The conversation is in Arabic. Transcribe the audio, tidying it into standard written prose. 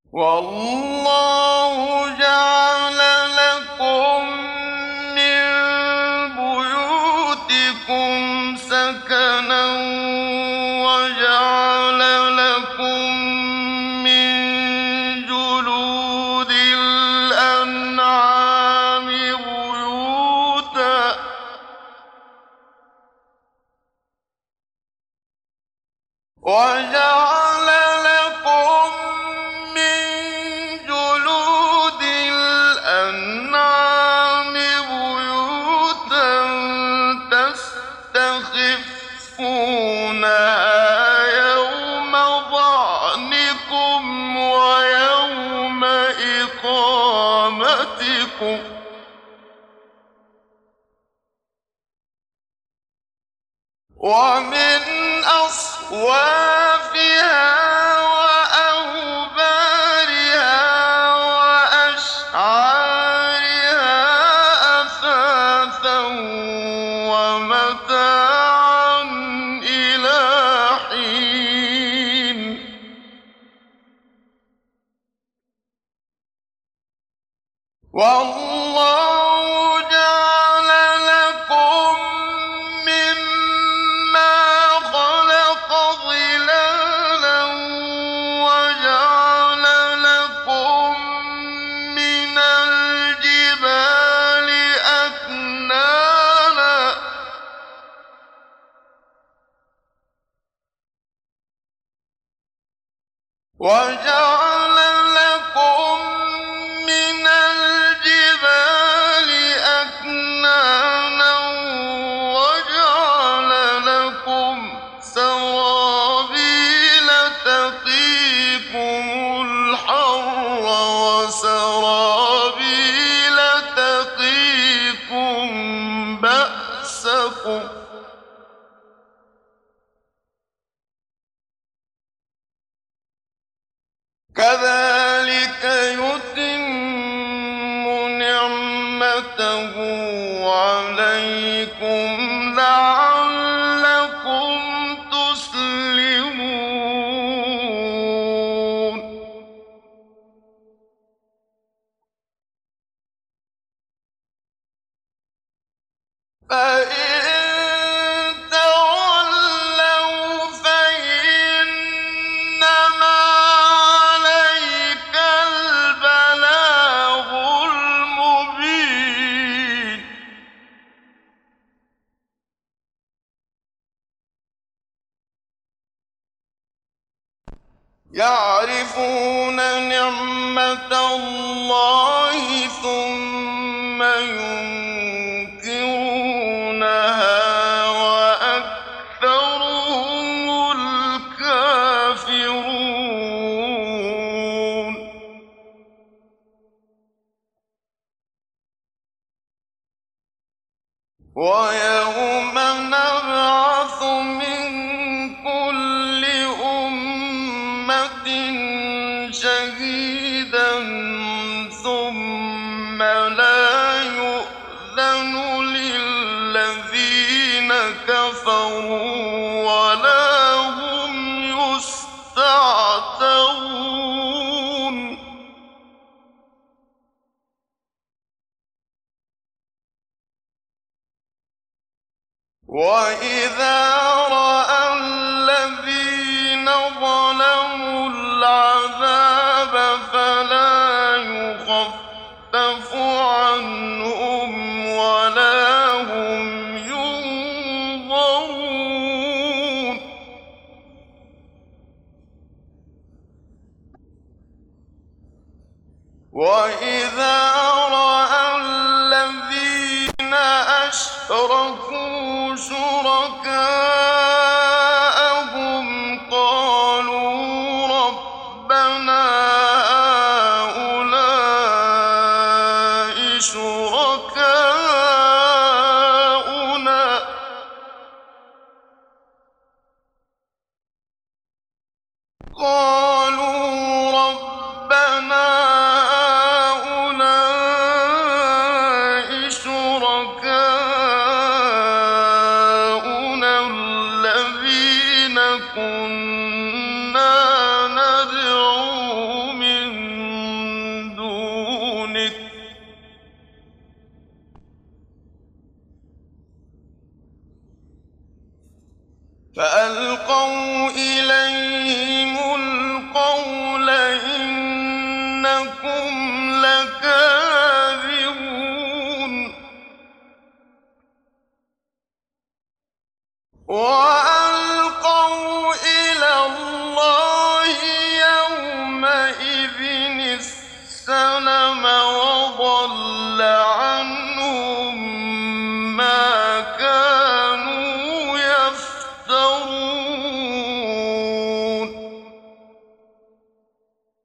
والله جعل لكم من بيوتكم سكنا وجعل لكم من جلود الأنعام بيوتا وجعل لكم من جلود الأنعام بيوتا تستخفونها يوم ظعنكم ويوم إقامتكم ومن أصوافها وأوبارها وأشعارها أثاثا ومتاعا إلى حين والله جعل لكم مما خلق ظلالا وجعل لكم من الجبال أكنانا وجعل لكم من الجبال أكنانا وجعل لكم سرابيل تقيكم الحر وسرابيل تقيكم بأسكم كذلك يتم نعمته عليكم لعلكم تسلمون فإن تولوا فإنما عليك البلاغ المبين يعرفون نعمة الله ثم ينكرونها وأكثرهم الكافرون ويوم نبعث من كل أمة شهيدا ثم لا يؤذن للذين كفروا ولا هم يستعتبون وإذا رأى الذين ظلموا العذاب فلا يخفف عنهم ولا هم ينظرون وإذا رأى الذين أشركوا شركاءهم قالوا ربنا هؤلاء شركاؤنا قالوا ربنا هؤلاء فألقوا إليهم القول إنكم لكاذبون